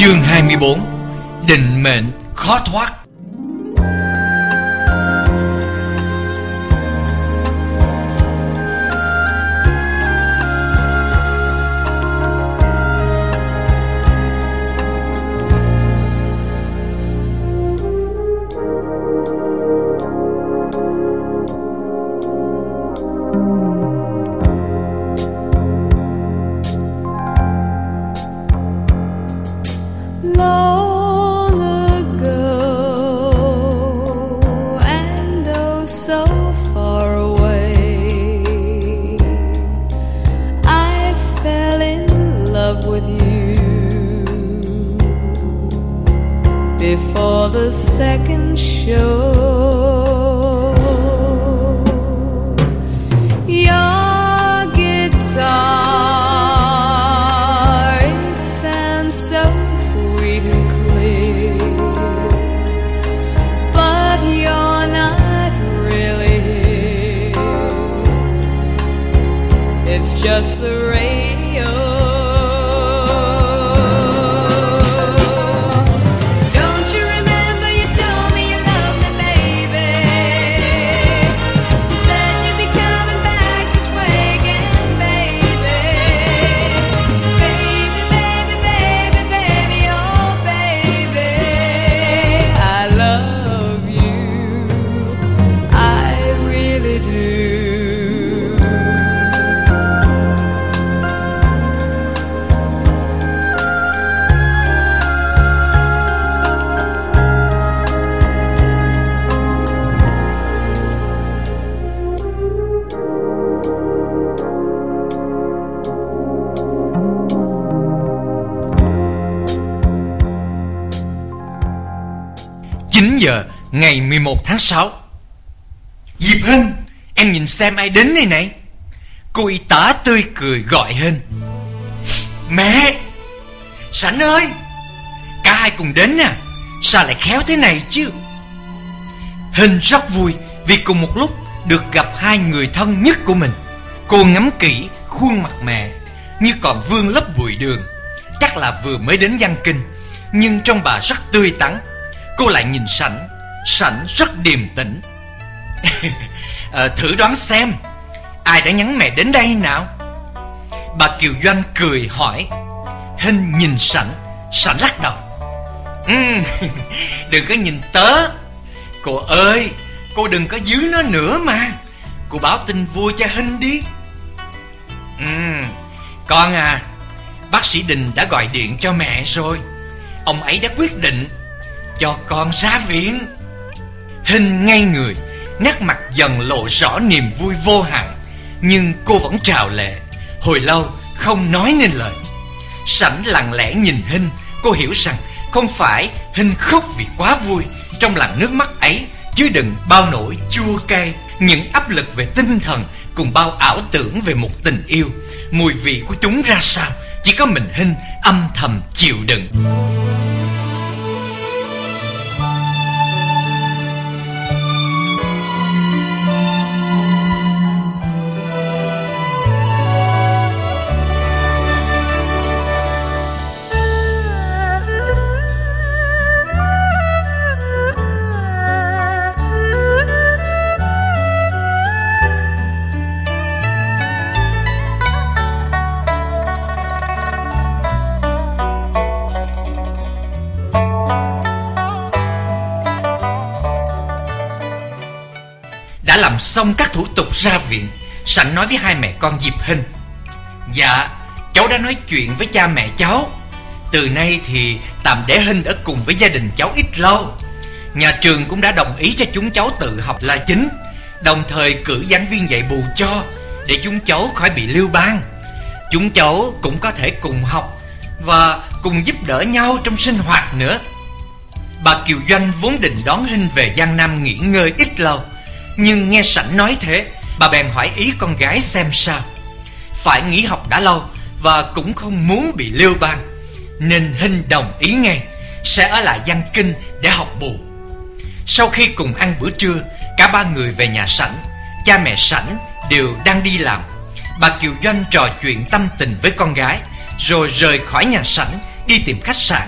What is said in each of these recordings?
Chương 24. Định mệnh khó thoát. Long ago, and oh so far away, I fell in love with you before the second show. Your guitar, it sounds so sweet and clear, but you're not really here. It's just the radio. Don't you remember you told me you loved me, baby? You said you'd be coming back this way again, baby. Baby, baby, baby, baby, oh baby, I love you, I really do. Giờ ngày 11 tháng 6. Diệp Hinh, em nhìn xem ai đến đây này. Cô y tá tươi cười gọi Hinh. Mẹ! Sảnh ơi! Cả hai cùng đến nè. Sao lại khéo thế này chứ? Hinh rất vui vì cùng một lúc được gặp hai người thân nhất của mình. Cô ngắm kỹ khuôn mặt mẹ như còn vương lớp bụi đường. Chắc là vừa mới đến Giang Kinh, nhưng trong bà rất tươi tắn. Cô lại nhìn Sảnh. Sảnh rất điềm tĩnh. Thử đoán xem ai đã nhắn mẹ đến đây nào? Bà Kiều Doanh cười hỏi. Hinh nhìn Sảnh. Sảnh lắc đầu. Đừng có nhìn tớ. Cô ơi, cô đừng có giữ nó nữa mà. Cô báo tin vui cho Hinh đi. Con à, bác sĩ Đình đã gọi điện cho mẹ rồi. Ông ấy đã quyết định cho con ra viện. Hinh ngây người, nét mặt dần lộ rõ niềm vui vô hạn, nhưng cô vẫn trào lệ, hồi lâu không nói nên lời. Sảnh lặng lẽ nhìn Hinh. Cô hiểu rằng không phải Hinh khóc vì quá vui. Trong làn nước mắt ấy chứa đựng bao nỗi chua cay, những áp lực về tinh thần cùng bao ảo tưởng về một tình yêu. Mùi vị của chúng ra sao chỉ có mình Hinh âm thầm chịu đựng. Đã làm xong các thủ tục ra viện, Sảnh nói với hai mẹ con Diệp Hinh. Dạ, cháu đã nói chuyện với cha mẹ cháu. Từ nay thì tạm để Hinh ở cùng với gia đình cháu ít lâu. Nhà trường cũng đã đồng ý cho chúng cháu tự học là chính, đồng thời cử giảng viên dạy bù cho, để chúng cháu khỏi bị lưu ban. Chúng cháu cũng có thể cùng học và cùng giúp đỡ nhau trong sinh hoạt nữa. Bà Kiều Doanh vốn định đón Hinh về Giang Nam nghỉ ngơi ít lâu, nhưng nghe Sảnh nói thế, bà bèn hỏi ý con gái xem sao. Phải nghỉ học đã lâu và cũng không muốn bị lưu ban, nên Hinh đồng ý ngay sẽ ở lại Giang Kinh để học bù. Sau khi cùng ăn bữa trưa, cả ba người về nhà Sảnh. Cha mẹ Sảnh đều đang đi làm. Bà Kiều Doanh trò chuyện tâm tình với con gái, rồi rời khỏi nhà Sảnh đi tìm khách sạn.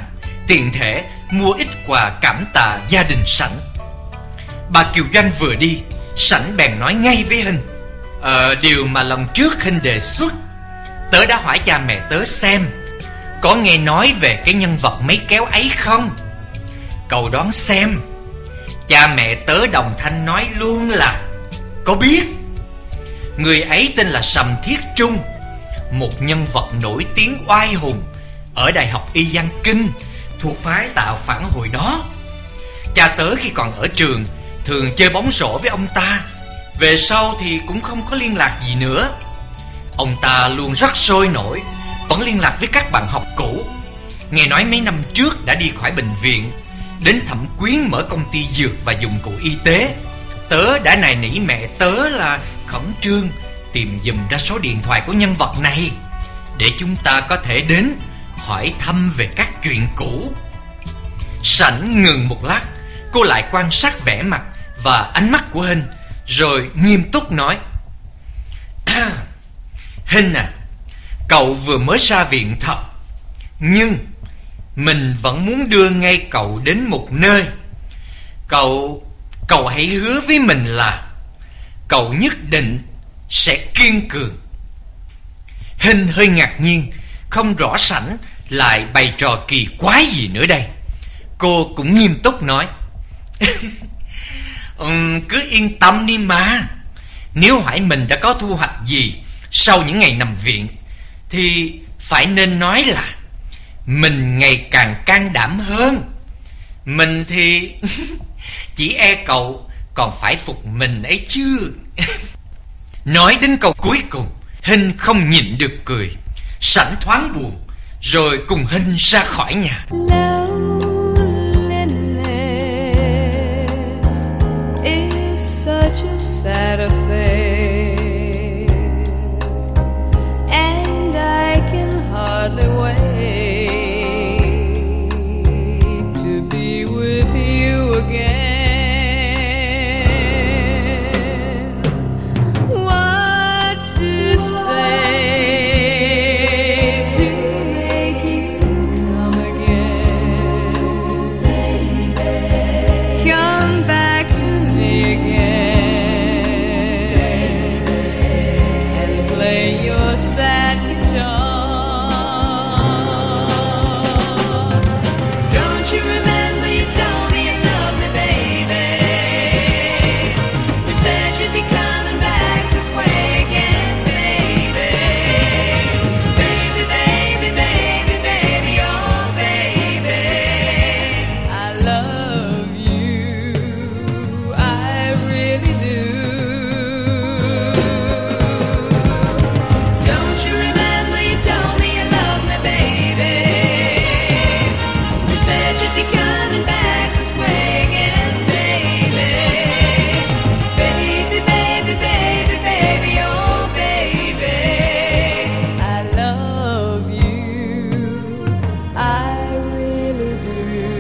tiện thể mua ít quà cảm tạ gia đình Sảnh. Bà Kiều Doanh vừa đi, Sảnh bèn nói ngay với Hinh: Điều mà lần trước Hinh đề xuất, tớ đã hỏi cha mẹ tớ xem có nghe nói về cái nhân vật mấy kéo ấy không. Cậu đoán xem. Cha mẹ tớ đồng thanh nói luôn là có biết. Người ấy tên là Sầm Thiết Trung, một nhân vật nổi tiếng oai hùng ở Đại học Y Văn Kinh, thuộc phái Tạo Phản hồi đó. Cha tớ khi còn ở trường thường chơi bóng rổ với ông ta. Về sau thì cũng không có liên lạc gì nữa. Ông ta luôn rất sôi nổi, vẫn liên lạc với các bạn học cũ. Nghe nói mấy năm trước đã đi khỏi bệnh viện, đến Thẩm Quyến mở công ty dược và dụng cụ y tế. Tớ đã nài nỉ mẹ tớ là khẩn trương tìm giùm ra số điện thoại của nhân vật này, để chúng ta có thể đến hỏi thăm về các chuyện cũ. Sảnh ngừng một lát, cô lại quan sát vẻ mặt và ánh mắt của Hinh, rồi nghiêm túc nói: Hinh à, cậu vừa mới ra viện thật, nhưng mình vẫn muốn đưa ngay cậu đến một nơi. Cậu hãy hứa với mình là cậu nhất định sẽ kiên cường. Hinh hơi ngạc nhiên, không rõ Sảnh lại bày trò kỳ quái gì nữa đây. Cô cũng nghiêm túc nói: Cứ yên tâm đi mà. Nếu hỏi mình đã có thu hoạch gì sau những ngày nằm viện, thì phải nên nói là mình ngày càng can đảm hơn. Mình thì chỉ e cậu còn phải phục mình ấy chứ. Nói đến câu cuối cùng, Hinh không nhịn được cười. Sảnh thoáng buồn, rồi cùng Hinh ra khỏi nhà. Loneliness is such a sad affair, and I can hardly wait to be with you again. What to say to make you come again? Come back to me again and play your sad guitar. Don't you remember you told me you loved me, baby? You said you'd be coming back this way again, baby. Baby, baby, baby, baby, oh baby, I love you, I really do. Don't you remember you told me you loved me, baby? You said you'd be coming back this way again, baby. Baby, baby, baby, baby, oh baby, I love you, I really do.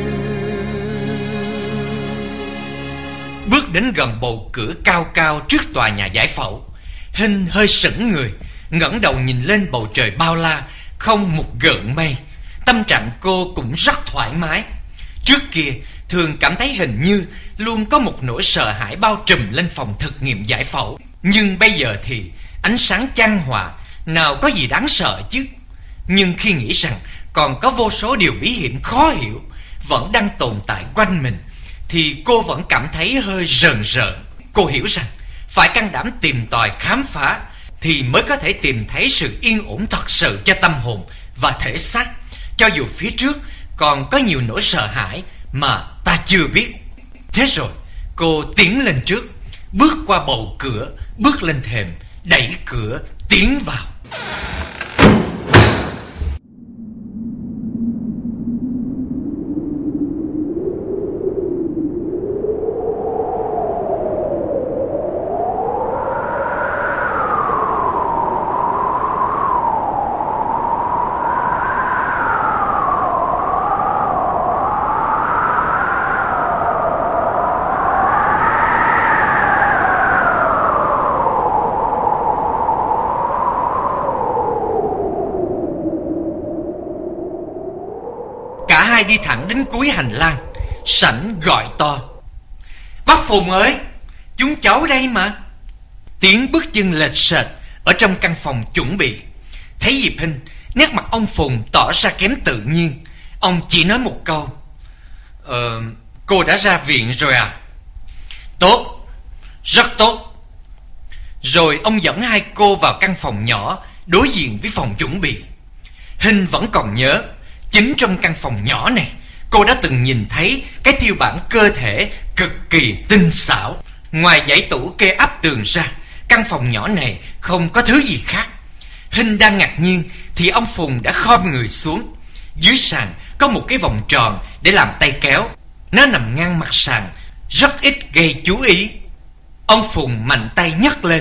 Bước đến gần bầu cửa cao cao trước tòa nhà giải phẫu, Hinh hơi sững người, ngẩng đầu nhìn lên bầu trời bao la, không một gợn mây. Tâm trạng cô cũng rất thoải mái. Trước kia thường cảm thấy hình như luôn có một nỗi sợ hãi bao trùm lên phòng thực nghiệm giải phẫu. Nhưng bây giờ thì ánh sáng chan hòa, nào có gì đáng sợ chứ. Nhưng khi nghĩ rằng còn có vô số điều bí hiểm khó hiểu vẫn đang tồn tại quanh mình, thì cô vẫn cảm thấy hơi rờn rợn. Cô hiểu rằng phải can đảm tìm tòi khám phá thì mới có thể tìm thấy sự yên ổn thật sự cho tâm hồn và thể xác, cho dù phía trước còn có nhiều nỗi sợ hãi mà ta chưa biết. Thế rồi cô tiến lên trước, bước qua bầu cửa, bước lên thềm, đẩy cửa, tiến vào. đi thẳng đến cuối hành lang. Sảnh gọi to: "Bác Phùng ơi, chúng cháu đây mà." Tiếng bước chân lệch sệt ở trong căn phòng chuẩn bị. Thấy Diệp Hinh, nét mặt ông Phùng tỏ ra kém tự nhiên. Ông chỉ nói một câu: "Cô đã ra viện rồi à?" "Tốt, rất tốt." Rồi ông dẫn hai cô vào căn phòng nhỏ đối diện với phòng chuẩn bị. Hinh vẫn còn nhớ, chính trong căn phòng nhỏ này, cô đã từng nhìn thấy cái tiêu bản cơ thể cực kỳ tinh xảo. Ngoài dãy tủ kê áp tường ra, căn phòng nhỏ này không có thứ gì khác. Hinh đang ngạc nhiên thì ông Phùng đã khom người xuống. Dưới sàn có một cái vòng tròn để làm tay kéo. Nó nằm ngang mặt sàn, rất ít gây chú ý. Ông Phùng mạnh tay nhấc lên.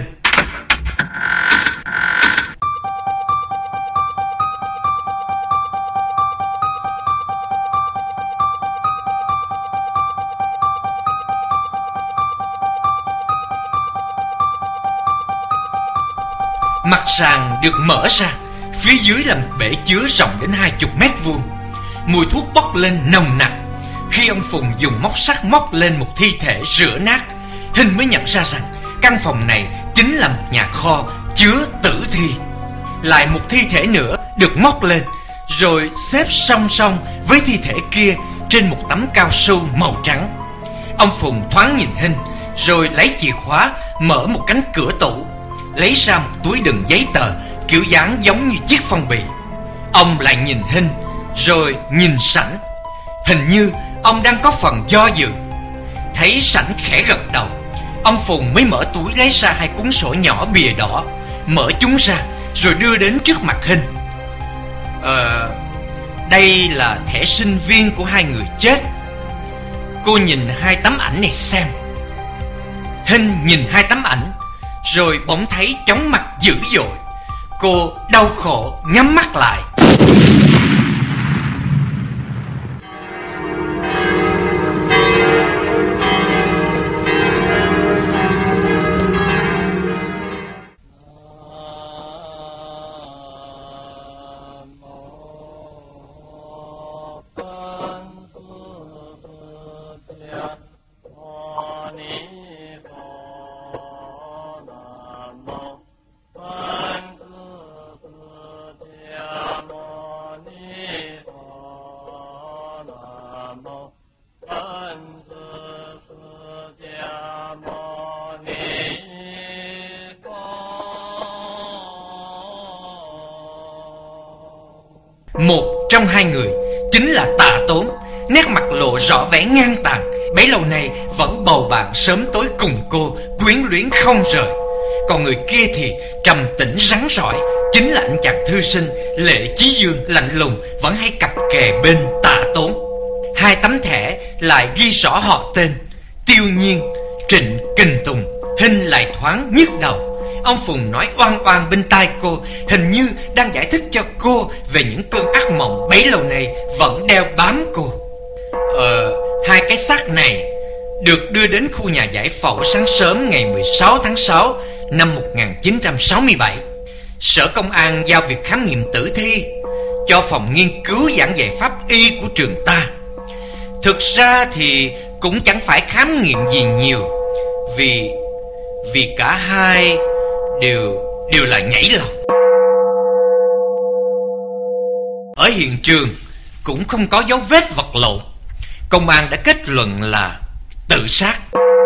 Mặt sàn được mở ra, phía dưới là một bể chứa rộng đến 20 mét vuông. Mùi thuốc bốc lên nồng nặc. Khi ông Phùng dùng móc sắt móc lên một thi thể rửa nát, Hinh mới nhận ra rằng căn phòng này chính là một nhà kho chứa tử thi. Lại một thi thể nữa được móc lên, rồi xếp song song với thi thể kia trên một tấm cao su màu trắng. Ông Phùng thoáng nhìn Hinh, rồi lấy chìa khóa mở một cánh cửa tủ, lấy ra một túi đựng giấy tờ kiểu dáng giống như chiếc phong bì. Ông lại nhìn Hinh, rồi nhìn Sảnh. Hình như ông đang có phần do dự. Thấy Sảnh khẽ gật đầu, ông Phùng mới mở túi lấy ra hai cuốn sổ nhỏ bìa đỏ, mở chúng ra rồi đưa đến trước mặt Hinh. Đây là thẻ sinh viên của hai người chết. Cô nhìn hai tấm ảnh này xem. Hinh nhìn hai tấm ảnh, rồi bỗng thấy chóng mặt dữ dội. Cô đau khổ nhắm mắt lại. Một trong hai người chính là Tạ Tốn, nét mặt lộ rõ vẻ ngang tàn. Bấy lâu nay vẫn bầu bạn sớm tối cùng cô, quyến luyến không rời. Còn người kia thì trầm tĩnh rắn rỏi, chính là anh chàng thư sinh Lệ Chí Dương lạnh lùng vẫn hay cặp kè bên Tạ Tốn. Hai tấm thẻ lại ghi rõ họ tên: Tiêu Nhiên, Trịnh Kình Tùng. Hinh lại thoáng nhức đầu. Ông Phùng nói oan oan bên tai cô, hình như đang giải thích cho cô về những cơn ác mộng bấy lâu nay vẫn đeo bám cô. Hai cái xác này được đưa đến khu nhà giải phẫu sáng sớm ngày 16 tháng 6 năm 1967. Sở Công an giao việc khám nghiệm tử thi cho phòng nghiên cứu giảng dạy pháp y của trường ta. Thực ra thì cũng chẳng phải khám nghiệm gì nhiều, vì cả hai đều là nhảy lầu. Ở hiện trường cũng không có dấu vết vật lộn. Công an đã kết luận là tự sát.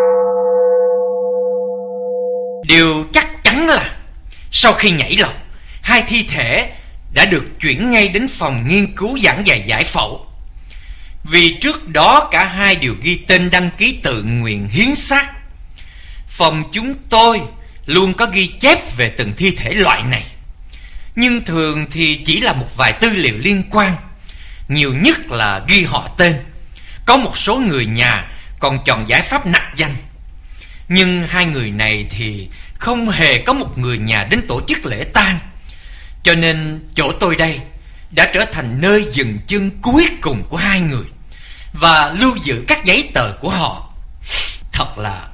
Điều chắc chắn là sau khi nhảy lầu, hai thi thể đã được chuyển ngay đến phòng nghiên cứu giảng dạy giải phẫu. Vì trước đó cả hai đều ghi tên đăng ký tự nguyện hiến xác. Phòng chúng tôi luôn có ghi chép về từng thi thể loại này, nhưng thường thì chỉ là một vài tư liệu liên quan, nhiều nhất là ghi họ tên. Có một số người nhà còn chọn giải pháp nặc danh. Nhưng hai người này thì không hề có một người nhà đến tổ chức lễ tang, cho nên chỗ tôi đây đã trở thành nơi dừng chân cuối cùng của hai người và lưu giữ các giấy tờ của họ. Thật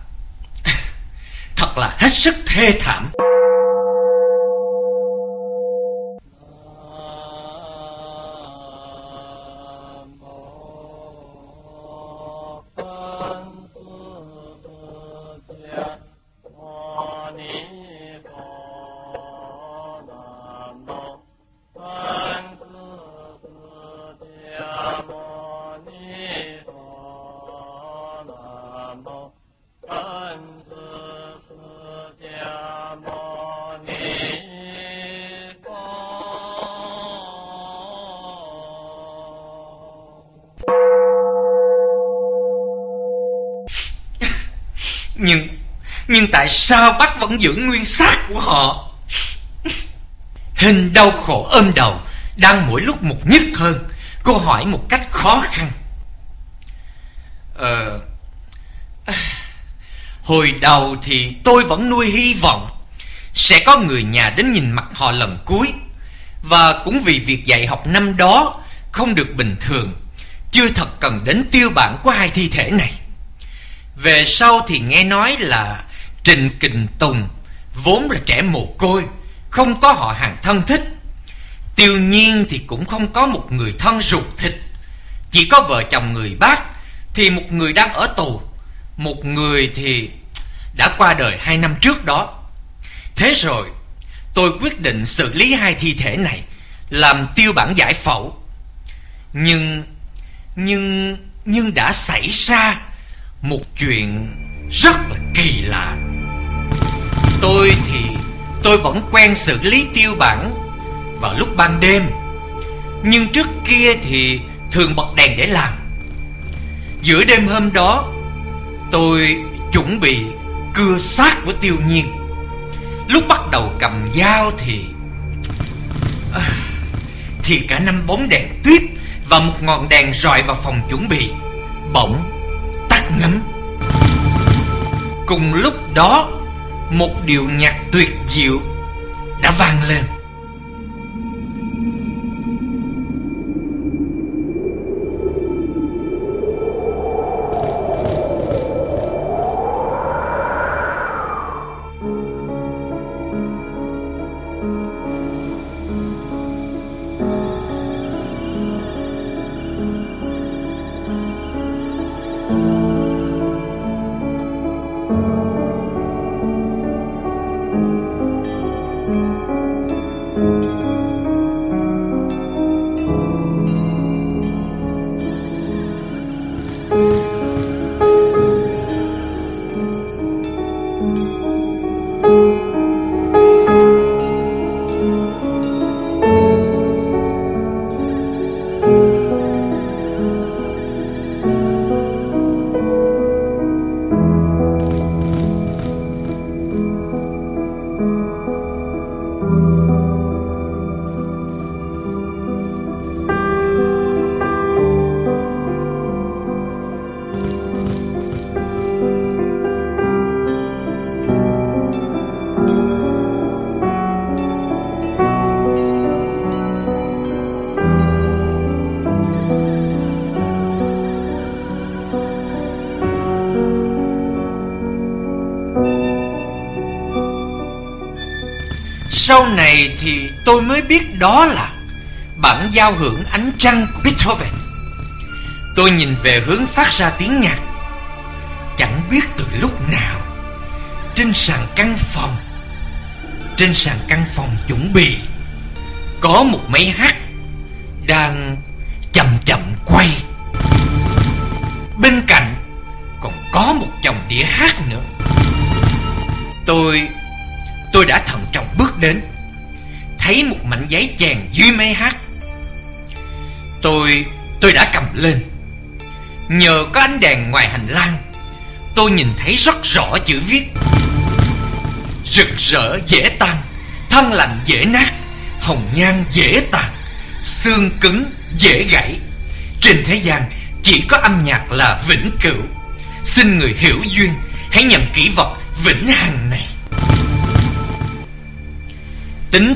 là hết sức thê thảm. Nhưng tại sao bác vẫn giữ nguyên xác của họ? Hình đau khổ ôm đầu, đang mỗi lúc một nhức hơn. Cô hỏi một cách khó khăn. Hồi đầu thì tôi vẫn nuôi hy vọng sẽ có người nhà đến nhìn mặt họ lần cuối. Và cũng vì việc dạy học năm đó không được bình thường, chưa thật cần đến tiêu bản của hai thi thể này. Về sau thì nghe nói là Trịnh Kình Tùng vốn là trẻ mồ côi, không có họ hàng thân thích. Tiêu Nhiên thì cũng không có một người thân ruột thịt. Chỉ có vợ chồng người bác thì một người đang ở tù, một người thì đã qua đời 2 năm trước đó. Thế rồi tôi quyết định xử lý hai thi thể này, làm tiêu bản giải phẫu. Nhưng đã xảy ra một chuyện rất là kỳ lạ. Tôi vẫn quen xử lý tiêu bản vào lúc ban đêm, nhưng trước kia thì thường bật đèn để làm. Giữa đêm hôm đó, tôi chuẩn bị cưa xác của Tiêu Nhiên. Lúc bắt đầu cầm dao thì cả 5 bóng đèn tuyết và một ngọn đèn rọi vào phòng chuẩn bị bỗng tắt ngấm. Cùng lúc đó, một điệu nhạc tuyệt diệu đã vang lên. Sau này thì tôi mới biết đó là bản giao hưởng ánh trăng của Beethoven. Tôi nhìn về hướng phát ra tiếng nhạc. Chẳng biết từ lúc nào, trên sàn căn phòng chuẩn bị, có một máy hát đang chậm chậm quay. Bên cạnh còn có một chồng đĩa hát nữa. Tôi đã thận trọng bước đến, thấy một mảnh giấy chèn dưới máy hát. Tôi đã cầm lên. Nhờ có ánh đèn ngoài hành lang, tôi nhìn thấy rất rõ chữ viết: rực rỡ dễ tan, thân lành dễ nát, hồng nhan dễ tàn, xương cứng dễ gãy. Trên thế gian chỉ có âm nhạc là vĩnh cửu. Xin người hiểu duyên hãy nhận kỷ vật vĩnh hằng này. Tính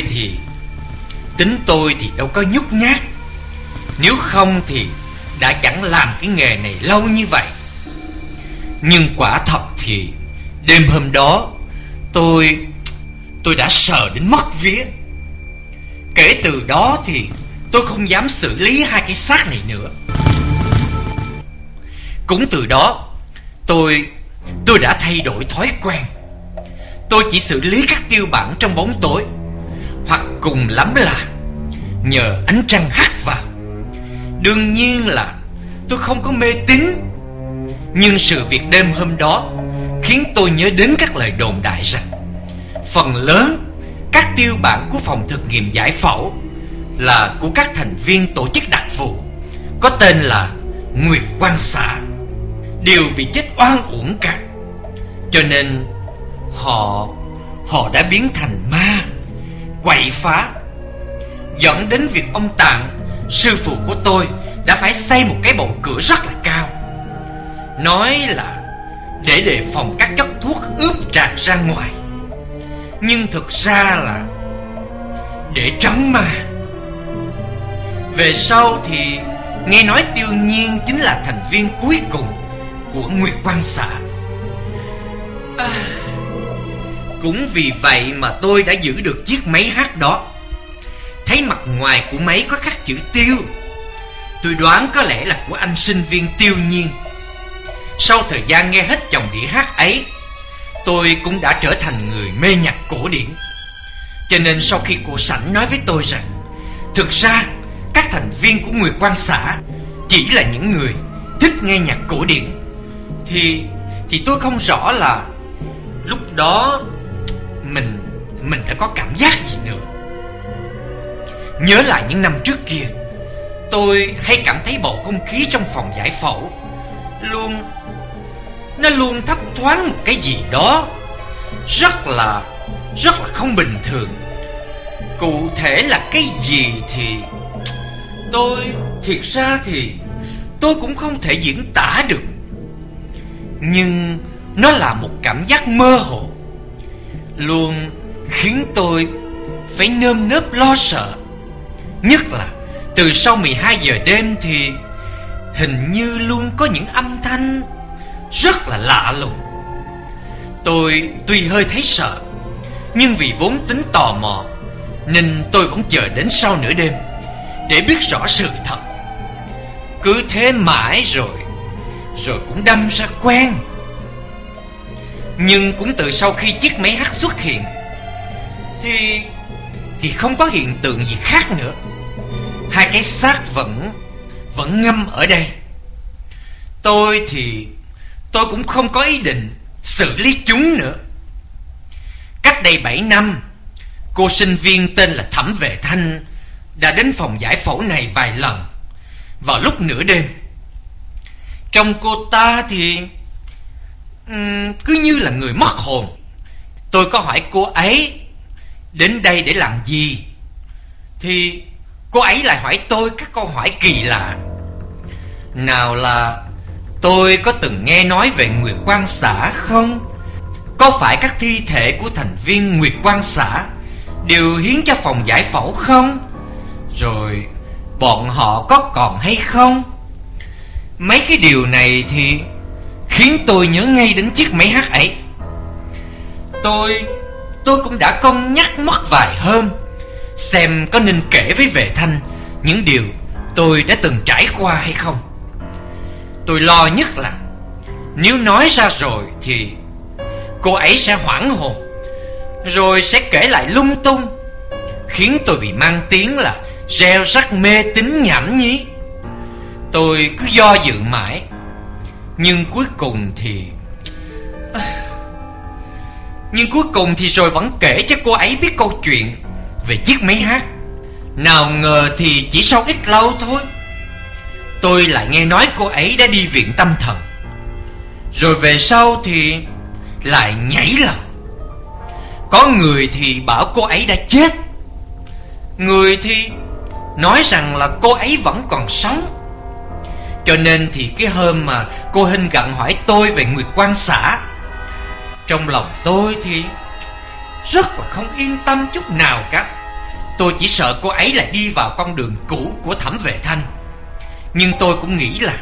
tôi thì đâu có nhút nhát. Nếu không thì đã chẳng làm cái nghề này lâu như vậy. Nhưng quả thật thì đêm hôm đó tôi đã sợ đến mất vía. Kể từ đó thì tôi không dám xử lý hai cái xác này nữa. Cũng từ đó tôi đã thay đổi thói quen. Tôi chỉ xử lý các tiêu bản trong bóng tối, hoặc cùng lắm là nhờ ánh trăng hắt vào. Đương nhiên là tôi không có mê tín, nhưng sự việc đêm hôm đó khiến tôi nhớ đến các lời đồn đại rằng phần lớn các tiêu bản của phòng thực nghiệm giải phẫu là của các thành viên tổ chức đặc vụ có tên là Nguyệt Quang Xã đều bị chết oan uổng cả. Cho nên Họ đã biến thành ma, quậy phá, dẫn đến việc ông Tạng, sư phụ của tôi, đã phải xây một cái bậu cửa rất là cao, nói là để đề phòng các chất thuốc ướp tràn ra ngoài, nhưng thực ra là để trấn ma. Về sau thì nghe nói Tiêu Nhiên chính là thành viên cuối cùng của Nguyệt Quang xã. Cũng vì vậy mà tôi đã giữ được chiếc máy hát đó. Thấy mặt ngoài của máy có khắc chữ Tiêu, tôi đoán có lẽ là của anh sinh viên Tiêu Nhiên. Sau thời gian nghe hết chồng đĩa hát ấy, tôi cũng đã trở thành người mê nhạc cổ điển. Cho nên sau khi cô Sảnh nói với tôi rằng thực ra các thành viên của Nguyệt Quang xã chỉ là những người thích nghe nhạc cổ điển, thì tôi không rõ là lúc đó mình đã có cảm giác gì nữa. Nhớ lại những năm trước kia, tôi hay cảm thấy bầu không khí trong phòng giải phẫu luôn thấp thoáng một cái gì đó rất là không bình thường. Cụ thể là cái gì thì thiệt ra thì tôi cũng không thể diễn tả được. Nhưng nó là một cảm giác mơ hồ, luôn khiến tôi phải nơm nớp lo sợ. Nhất là từ sau 12 giờ đêm thì hình như luôn có những âm thanh rất là lạ lùng. Tôi tuy hơi thấy sợ, nhưng vì vốn tính tò mò nên tôi vẫn chờ đến sau nửa đêm để biết rõ sự thật. Cứ thế mãi rồi cũng đâm ra quen. Nhưng cũng từ sau khi chiếc máy hát xuất hiện thì không có hiện tượng gì khác nữa. Hai cái xác vẫn ngâm ở đây. Tôi cũng không có ý định xử lý chúng nữa. Cách đây 7 năm, cô sinh viên tên là Thẩm Vệ Thanh đã đến phòng giải phẫu này vài lần vào lúc nửa đêm. Trông cô ta thì cứ như là người mất hồn. Tôi có hỏi cô ấy đến đây để làm gì, thì cô ấy lại hỏi tôi các câu hỏi kỳ lạ. Nào là tôi có từng nghe nói về Nguyệt Quang xã không? Có phải các thi thể của thành viên Nguyệt Quang xã đều hiến cho phòng giải phẫu không? Rồi bọn họ có còn hay không? Mấy cái điều này thì khiến tôi nhớ ngay đến chiếc máy hát ấy. Tôi cũng đã cân nhắc mất vài hôm xem có nên kể với Vệ Thanh những điều tôi đã từng trải qua hay không. Tôi lo nhất là nếu nói ra rồi thì cô ấy sẽ hoảng hồn, rồi sẽ kể lại lung tung, khiến tôi bị mang tiếng là gieo rắc mê tín nhảm nhí. Tôi cứ do dự mãi, nhưng cuối cùng thì rồi vẫn kể cho cô ấy biết câu chuyện về chiếc máy hát. Nào ngờ thì chỉ sau ít lâu thôi, tôi lại nghe nói cô ấy đã đi viện tâm thần. Rồi về sau thì lại nhảy lầu. Có người thì bảo cô ấy đã chết, người thì nói rằng là cô ấy vẫn còn sống. Cho nên thì cái hôm mà cô Hinh gặng hỏi tôi về Nguyệt Quang xã, trong lòng tôi thì rất là không yên tâm chút nào cả. Tôi chỉ sợ cô ấy lại đi vào con đường cũ của Thẩm Vệ Thanh. Nhưng tôi cũng nghĩ là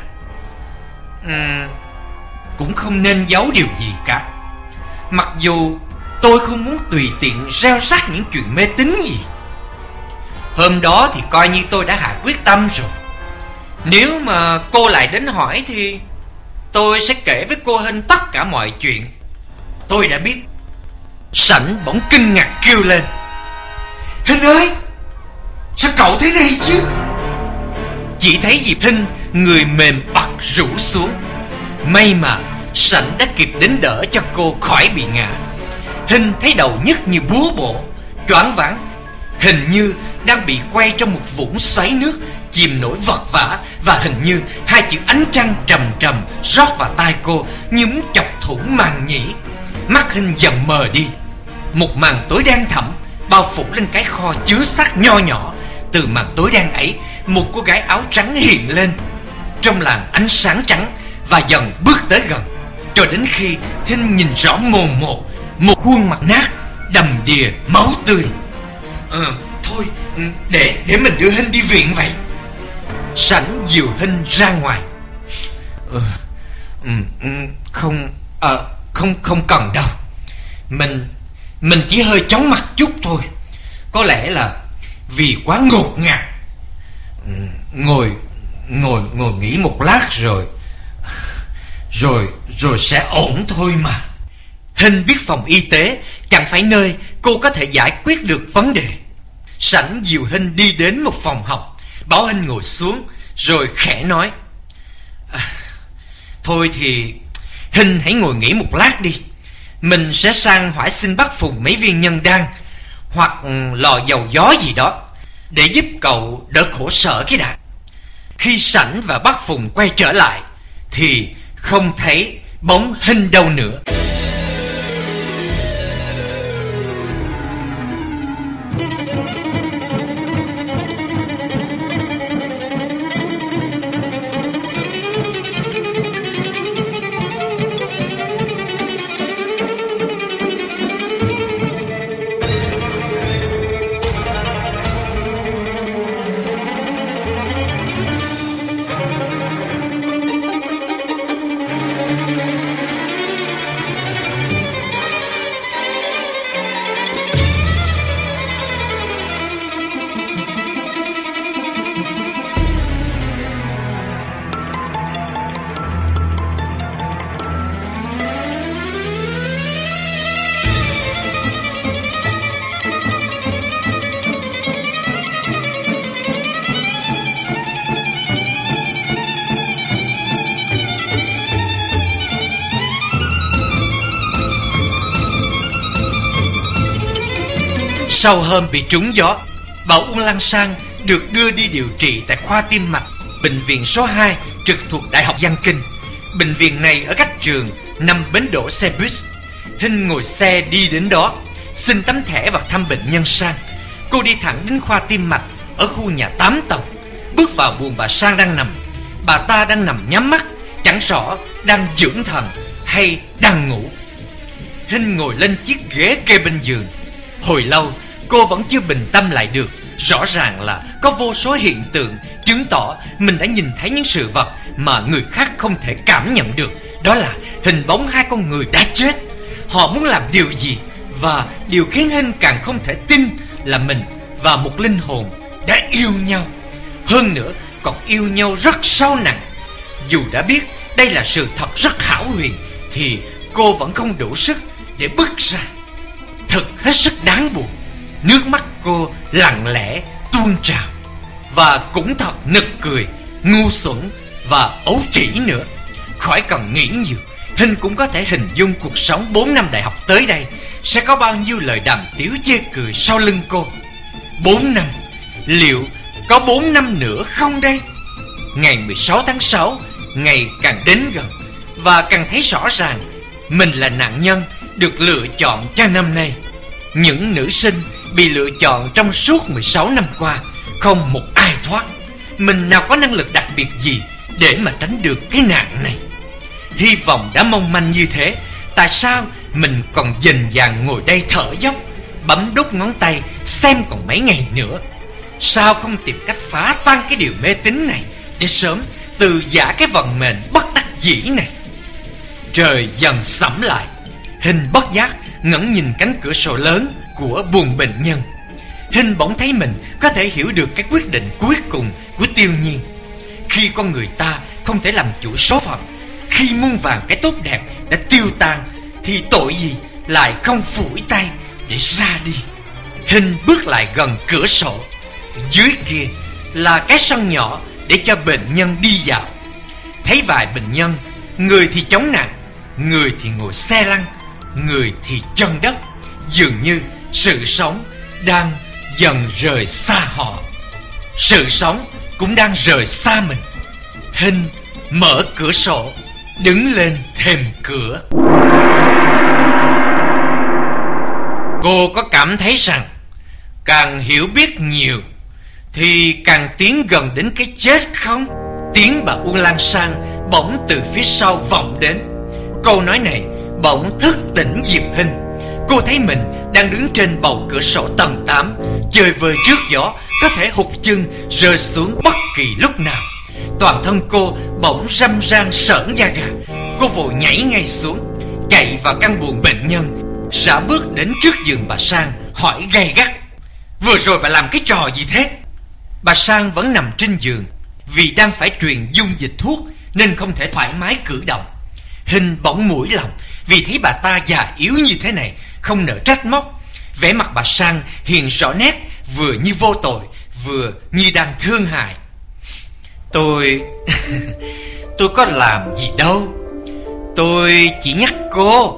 cũng không nên giấu điều gì cả. Mặc dù tôi không muốn tùy tiện gieo rắc những chuyện mê tín gì. Hôm đó thì coi như tôi đã hạ quyết tâm rồi. Nếu mà cô lại đến hỏi thì tôi sẽ kể với cô Hinh tất cả mọi chuyện tôi đã biết. Sảnh bỗng kinh ngạc kêu lên: Hinh ơi, sao cậu thế này chứ? Chỉ thấy Diệp Hinh người mềm bặt rũ xuống. May mà Sảnh đã kịp đến đỡ cho cô khỏi bị ngã. Hinh thấy đầu nhức như búa bổ, choáng váng, hình như đang bị quay trong một vũng xoáy nước chìm nổi vật vã. Và hình như hai chữ ánh trăng trầm trầm rót vào tai cô như muốn chọc thủng màng nhĩ. Mắt Hinh dần mờ đi. Một màn tối đen thẳm bao phủ lên cái kho chứa xác nho nhỏ. Từ màn tối đen ấy, một cô gái áo trắng hiện lên trong làn ánh sáng trắng và dần bước tới gần, cho đến khi Hinh nhìn rõ mồn một một khuôn mặt nát đầm đìa máu tươi. Thôi, để mình đưa Hinh đi viện vậy. Sảnh dìu Hinh ra ngoài. Không cần đâu. Mình chỉ hơi chóng mặt chút thôi. Có lẽ là vì quá ngột ngạt. Ngồi nghỉ một lát rồi sẽ ổn thôi mà. Hinh biết phòng y tế chẳng phải nơi cô có thể giải quyết được vấn đề. Sảnh dìu Hinh đi đến một phòng học, bảo Hinh ngồi xuống rồi khẽ nói: Thôi thì Hinh hãy ngồi nghỉ một lát đi. Mình sẽ sang hỏi xin bác Phùng mấy viên nhân đan hoặc lò dầu gió gì đó để giúp cậu đỡ khổ sở cái đã. Khi Sảnh và bác Phùng quay trở lại thì không thấy bóng Hinh đâu nữa. Sau hôm bị trúng gió, Bảo Uông Lăng Sang được đưa đi điều trị tại khoa tim mạch bệnh viện số 2 trực thuộc Đại học Giang Kinh. Bệnh viện này ở cách trường 5 bến đỗ xe bus. Hinh ngồi xe đi đến đó, xin tấm thẻ và thăm bệnh nhân Sang. Cô đi thẳng đến khoa tim mạch ở khu nhà 8 tầng. Bước vào buồng bà Sang đang nằm. Bà ta đang nằm nhắm mắt, chẳng rõ đang dưỡng thần hay đang ngủ. Hinh ngồi lên chiếc ghế kê bên giường. Hồi lâu cô vẫn chưa bình tâm lại được. Rõ ràng là có vô số hiện tượng chứng tỏ mình đã nhìn thấy những sự vật mà người khác không thể cảm nhận được. Đó là hình bóng hai con người đã chết. Họ muốn làm điều gì? Và điều khiến Hinh càng không thể tin là mình và một linh hồn đã yêu nhau. Hơn nữa còn yêu nhau rất sâu nặng. Dù đã biết đây là sự thật rất hão huyền thì cô vẫn không đủ sức để bước ra. Thật hết sức đáng buồn. Nước mắt cô lặng lẽ tuôn trào. Và cũng thật nực cười, ngu xuẩn và ấu trĩ nữa. Khỏi cần nghĩ nhiều, Hinh cũng có thể hình dung cuộc sống 4 năm đại học tới đây sẽ có bao nhiêu lời đàm tiếu chê cười sau lưng cô. 4 năm, liệu có 4 năm nữa không đây? Ngày 16 tháng 6 ngày càng đến gần, và càng thấy rõ ràng mình là nạn nhân được lựa chọn cho năm nay. Những nữ sinh bị lựa chọn trong suốt 16 năm qua, không một ai thoát. Mình nào có năng lực đặc biệt gì để mà tránh được cái nạn này? Hy vọng đã mong manh như thế, tại sao mình còn dần dàng ngồi đây thở dốc, bấm đốt ngón tay xem còn mấy ngày nữa? Sao không tìm cách phá tan cái điều mê tín này để sớm từ giã cái vận mệnh bất đắc dĩ này? Trời dần sẫm lại. Hinh bất giác ngẩng nhìn cánh cửa sổ lớn của buồng bệnh nhân. Hinh bỗng thấy mình có thể hiểu được cái quyết định cuối cùng của Tiêu Nhiên. Khi con người ta không thể làm chủ số phận, khi muôn vàn cái tốt đẹp đã tiêu tan, thì tội gì lại không phủi tay để ra đi. Hinh bước lại gần cửa sổ. Dưới kia là cái sân nhỏ để cho bệnh nhân đi dạo. Thấy vài bệnh nhân, người thì chống nạnh, người thì ngồi xe lăn, người thì chân đất. Dường như sự sống đang dần rời xa họ. Sự sống cũng đang rời xa mình. Hinh mở cửa sổ, đứng lên thềm cửa. Cô có cảm thấy rằng càng hiểu biết nhiều thì càng tiến gần đến cái chết không? Tiếng bà Uông Lan Sang bỗng từ phía sau vọng đến. Câu nói này bỗng thức tỉnh Diệp Hinh. Cô thấy mình đang đứng trên bầu cửa sổ tầng 8, chơi vơi trước gió, có thể hụt chân rơi xuống bất kỳ lúc nào. Toàn thân cô bỗng râm ran sởn da gà. Cô vội nhảy ngay xuống, chạy vào căn buồng bệnh nhân, rảo bước đến trước giường bà Sang, hỏi gay gắt: vừa rồi bà làm cái trò gì thế? Bà Sang vẫn nằm trên giường, vì đang phải truyền dung dịch thuốc nên không thể thoải mái cử động. Hinh bỗng mũi lòng vì thấy bà ta già yếu như thế này, không nỡ trách móc. Vẻ mặt bà Sang hiện rõ nét, vừa như vô tội, vừa như đang thương hại. Tôi có làm gì đâu. Tôi chỉ nhắc cô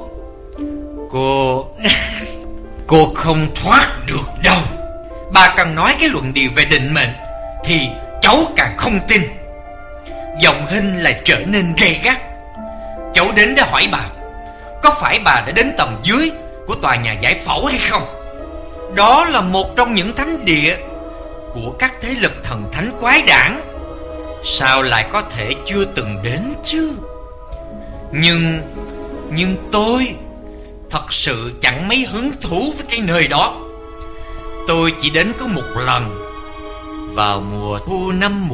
cô không thoát được đâu. Bà càng nói cái luận điệu về định mệnh thì cháu càng không tin. Giọng Hinh lại trở nên gay gắt. Cháu đến để hỏi bà, có phải bà đã đến tầng dưới của tòa nhà Giải Phẫu hay không? Đó là một trong những thánh địa của các thế lực thần thánh quái đản. Sao lại có thể chưa từng đến chứ? Nhưng tôi thật sự chẳng mấy hứng thú với cái nơi đó. Tôi chỉ đến có một lần, vào mùa thu năm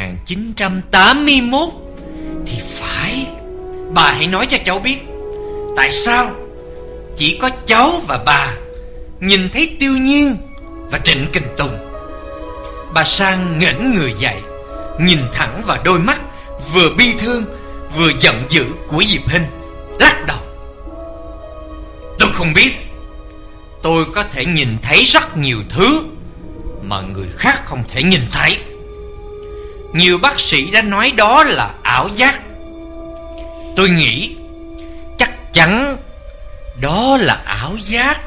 1981 thì phải. Bà hãy nói cho cháu biết, tại sao chỉ có cháu và bà nhìn thấy Tiêu Nhiên và Trịnh Kình Tùng? Bà Sang ngẩng người dậy, nhìn thẳng vào đôi mắt vừa bi thương vừa giận dữ của Diệp Hinh, lắc đầu. Tôi không biết. Tôi có thể nhìn thấy rất nhiều thứ mà người khác không thể nhìn thấy. Nhiều bác sĩ đã nói đó là ảo giác. Tôi nghĩ chắc chắn đó là ảo giác.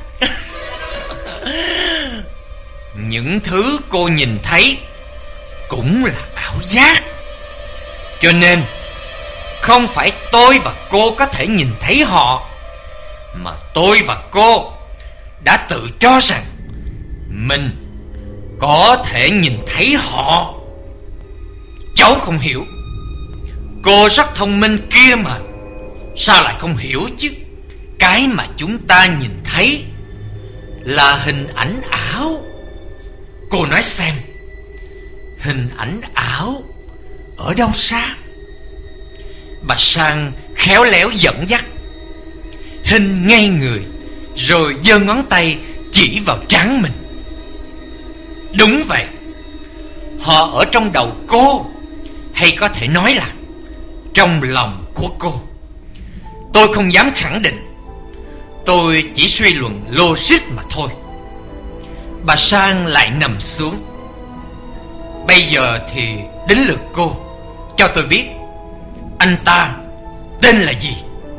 Những thứ cô nhìn thấy cũng là ảo giác. Cho nên không phải tôi và cô có thể nhìn thấy họ, mà tôi và cô đã tự cho rằng mình có thể nhìn thấy họ. Cháu không hiểu. Cô rất thông minh kia mà, sao lại không hiểu chứ? Cái mà chúng ta nhìn thấy là hình ảnh ảo. Cô nói xem, hình ảnh ảo ở đâu xa? Bà Sang khéo léo dẫn dắt. Hinh ngay người, rồi giơ ngón tay chỉ vào trán mình. Đúng vậy, họ ở trong đầu cô, hay có thể nói là trong lòng của cô. Tôi không dám khẳng định, tôi chỉ suy luận logic mà thôi. Bà Sang lại nằm xuống. Bây giờ thì đến lượt cô. Cho tôi biết, anh ta tên là gì?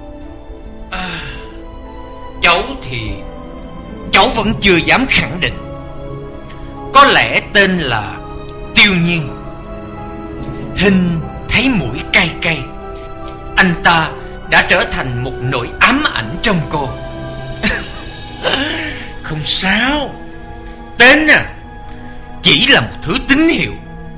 Cháu thì cháu vẫn chưa dám khẳng định. Có lẽ tên là Tiêu Nhiên. Hinh thấy mũi cay cay. Anh ta đã trở thành một nỗi ám ảnh trong cô. Không sao, tên chỉ là một thứ tín hiệu.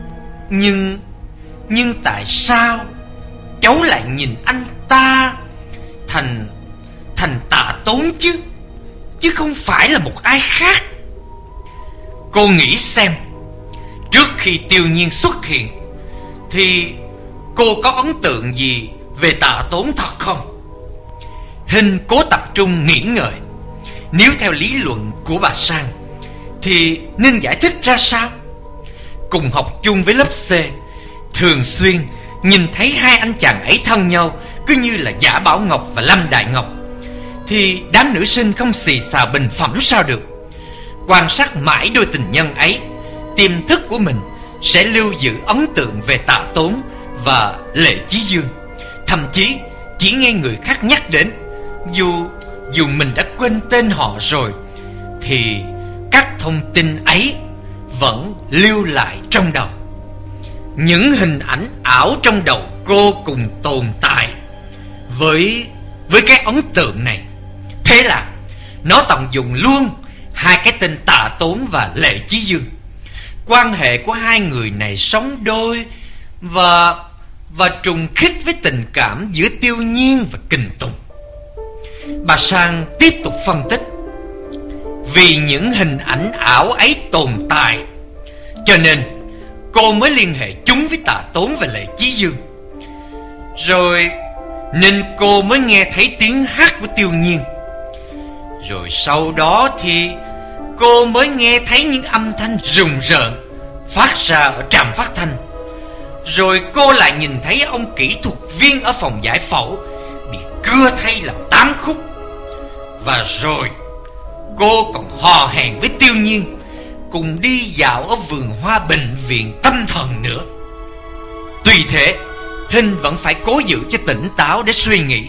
Nhưng tại sao cháu lại nhìn anh ta thành Tạ Tốn chứ không phải là một ai khác? Cô nghĩ xem, trước khi Tiêu Nhiên xuất hiện thì cô có ấn tượng gì về Tạ Tốn thật không? Hinh cố tập trung nghĩ ngợi. Nếu theo lý luận của bà Sang thì nên giải thích ra sao? Cùng học chung với lớp C, thường xuyên nhìn thấy hai anh chàng ấy thân nhau, cứ như là Giả Bảo Ngọc và Lâm Đại Ngọc, thì đám nữ sinh không xì xào bình phẩm sao được? Quan sát mãi đôi tình nhân ấy, tiềm thức của mình sẽ lưu giữ ấn tượng về Tạ Tốn và Lệ Chí Dương. Thậm chí chỉ nghe người khác nhắc đến, dù mình đã quên tên họ rồi, thì các thông tin ấy vẫn lưu lại trong đầu. Những hình ảnh ảo trong đầu cô cùng tồn tại với cái ấn tượng này. Thế là nó tận dụng luôn hai cái tên Tạ Tốn và Lệ Chí Dương. Quan hệ của hai người này sống đôi và trùng khít với tình cảm giữa Tiêu Nhiên và Kình Tùng. Bà Sang tiếp tục phân tích: vì những hình ảnh ảo ấy tồn tại, cho nên cô mới liên hệ chúng với Tạ Tốn và Lệ Chí Dương. Rồi nên cô mới nghe thấy tiếng hát của Tiêu Nhiên. Rồi sau đó thì cô mới nghe thấy những âm thanh rùng rợn phát ra ở trạm phát thanh. Rồi cô lại nhìn thấy ông kỹ thuật viên ở phòng giải phẫu bị cưa thay làm 8 khúc. Và rồi cô còn hò hẹn với Tiêu Nhiên cùng đi dạo ở vườn hoa bệnh viện tâm thần nữa. Tuy thế, Hinh vẫn phải cố giữ cho tỉnh táo để suy nghĩ.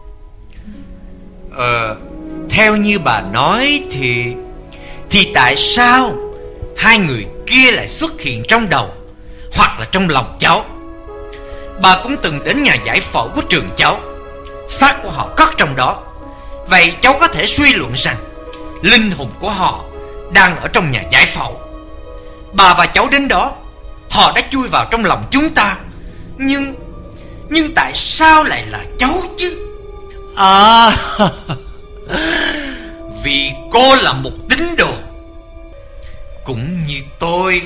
Theo như bà nói thì tại sao hai người kia lại xuất hiện trong đầu hoặc là trong lòng cháu? Bà cũng từng đến nhà giải phẫu của trường cháu, xác của họ cất trong đó. Vậy cháu có thể suy luận rằng linh hồn của họ đang ở trong nhà giải phẫu. Bà và cháu đến đó, họ đã chui vào trong lòng chúng ta. Nhưng tại sao lại là cháu chứ? Vì cô là một tín đồ, cũng như tôi.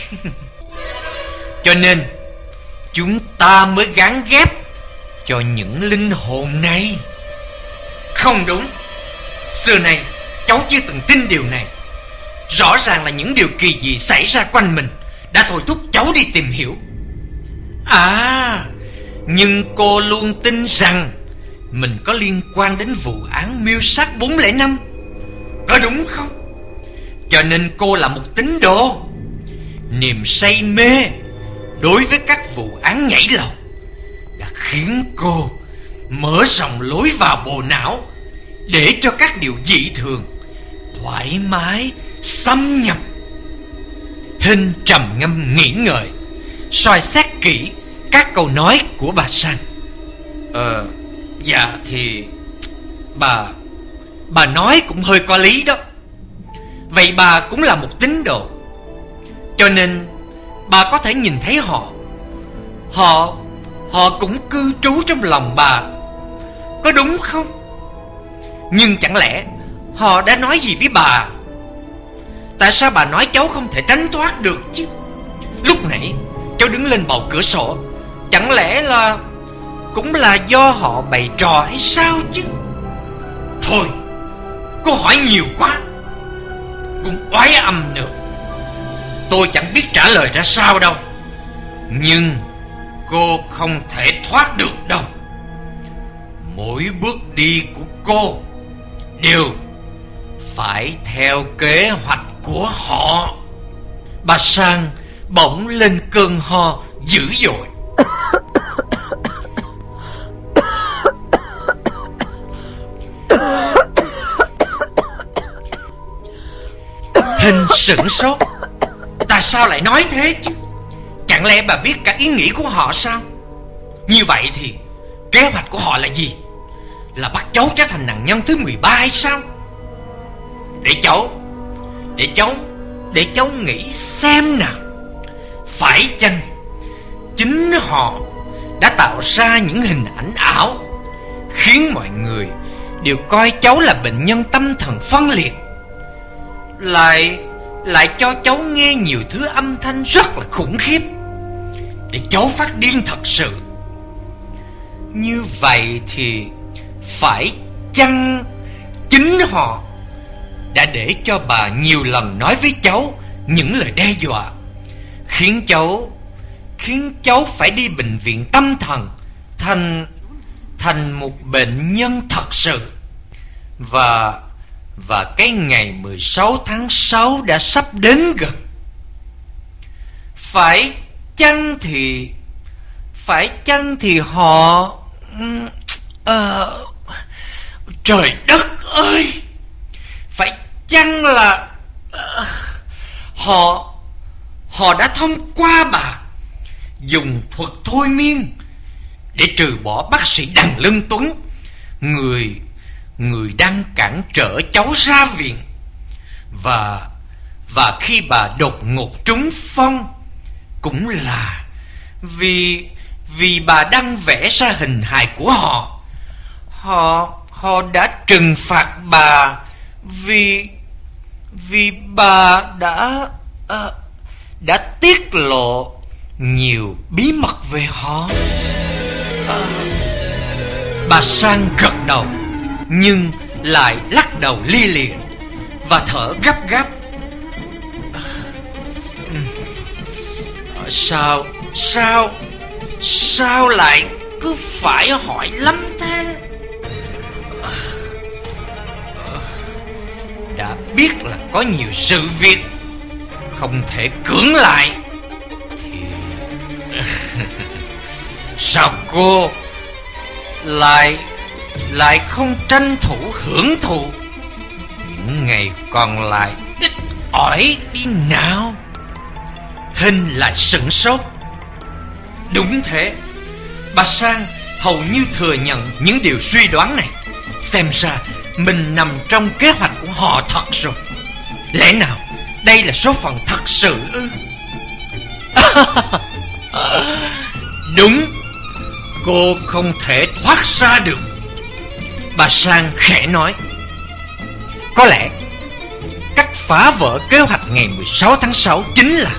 Cho nên chúng ta mới gán ghép cho những linh hồn này. Không đúng, xưa nay cháu chưa từng tin điều này. Rõ ràng là những điều kỳ dị xảy ra quanh mình đã thôi thúc cháu đi tìm hiểu. Nhưng cô luôn tin rằng mình có liên quan đến vụ án miêu sát 405, có đúng không? Cho nên cô là một tín đồ. Niềm say mê đối với các vụ án nhảy lầu đã khiến cô mở rộng lối vào bộ não để cho các điều dị thường thoải mái xâm nhập. Hinh trầm ngâm nghĩ ngợi, soi xét kỹ các câu nói của bà Sang. Dạ thì bà nói cũng hơi có lý đó. Vậy bà cũng là một tín đồ, cho nên bà có thể nhìn thấy họ. Họ cũng cư trú trong lòng bà, có đúng không? Nhưng chẳng lẽ họ đã nói gì với bà? Tại sao bà nói cháu không thể tránh thoát được chứ? Lúc nãy cháu đứng lên bầu cửa sổ, chẳng lẽ là cũng là do họ bày trò hay sao chứ? Thôi, cô hỏi nhiều quá, cũng oái âm nữa. Tôi chẳng biết trả lời ra sao đâu. Nhưng cô không thể thoát được đâu. Mỗi bước đi của cô đều phải theo kế hoạch của họ. Bà Sang bỗng lên cơn ho dữ dội. Hinh sửng sốt. Tại sao lại nói thế chứ? Chẳng lẽ bà biết cả ý nghĩ của họ sao? Như vậy thì kế hoạch của họ là gì? Là bắt cháu trở thành nạn nhân thứ 13 hay sao? Để cháu nghĩ xem nào. Phải chăng chính họ đã tạo ra những hình ảnh ảo, khiến mọi người đều coi cháu là bệnh nhân tâm thần phân liệt, lại cho cháu nghe nhiều thứ âm thanh rất là khủng khiếp, để cháu phát điên thật sự? Như vậy thì phải chăng chính họ đã để cho bà nhiều lần nói với cháu những lời đe dọa, khiến cháu phải đi bệnh viện tâm thần, thành một bệnh nhân thật sự? Và cái ngày 16 tháng 6 đã sắp đến gần. Phải chăng thì họ trời đất ơi! Phải chăng là họ đã thông qua bà, dùng thuật thôi miên để trừ bỏ bác sĩ Đằng Lân Tuấn, người đang cản trở cháu ra viện. Và khi bà đột ngột trúng phong, cũng là vì bà đang vẽ ra hình hài của họ. Họ đã trừng phạt bà vì bà đã tiết lộ nhiều bí mật về họ. Bà Sang gật đầu nhưng lại lắc đầu lia lịa và thở gấp gáp. Sao lại cứ phải hỏi lắm thế? Đã biết là có nhiều sự việc không thể cưỡng lại thì sao cô lại không tranh thủ hưởng thụ những ngày còn lại ít ỏi đi nào? Hình lại sửng sốt. Đúng thế, bà Sang hầu như thừa nhận những điều suy đoán này. Xem ra mình nằm trong kế hoạch của họ thật rồi. Lẽ nào đây là số phận thật sự ư? Đúng, cô không thể thoát ra được. Bà Sang khẽ nói. Có lẽ cách phá vỡ kế hoạch ngày 16 tháng 6 chính là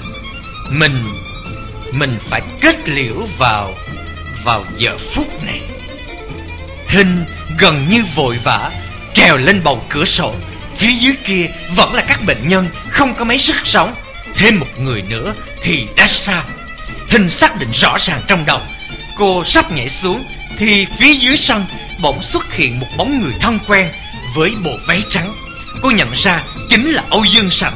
mình phải kết liễu vào giờ phút này. Hình gần như vội vã trèo lên bầu cửa sổ. Phía dưới kia vẫn là các bệnh nhân không có mấy sức sống. Thêm một người nữa thì đã sao? Hình xác định rõ ràng trong đầu. Cô sắp nhảy xuống thì phía dưới sân bỗng xuất hiện một bóng người thân quen với bộ váy trắng. Cô nhận ra chính là Âu Dương Sảnh.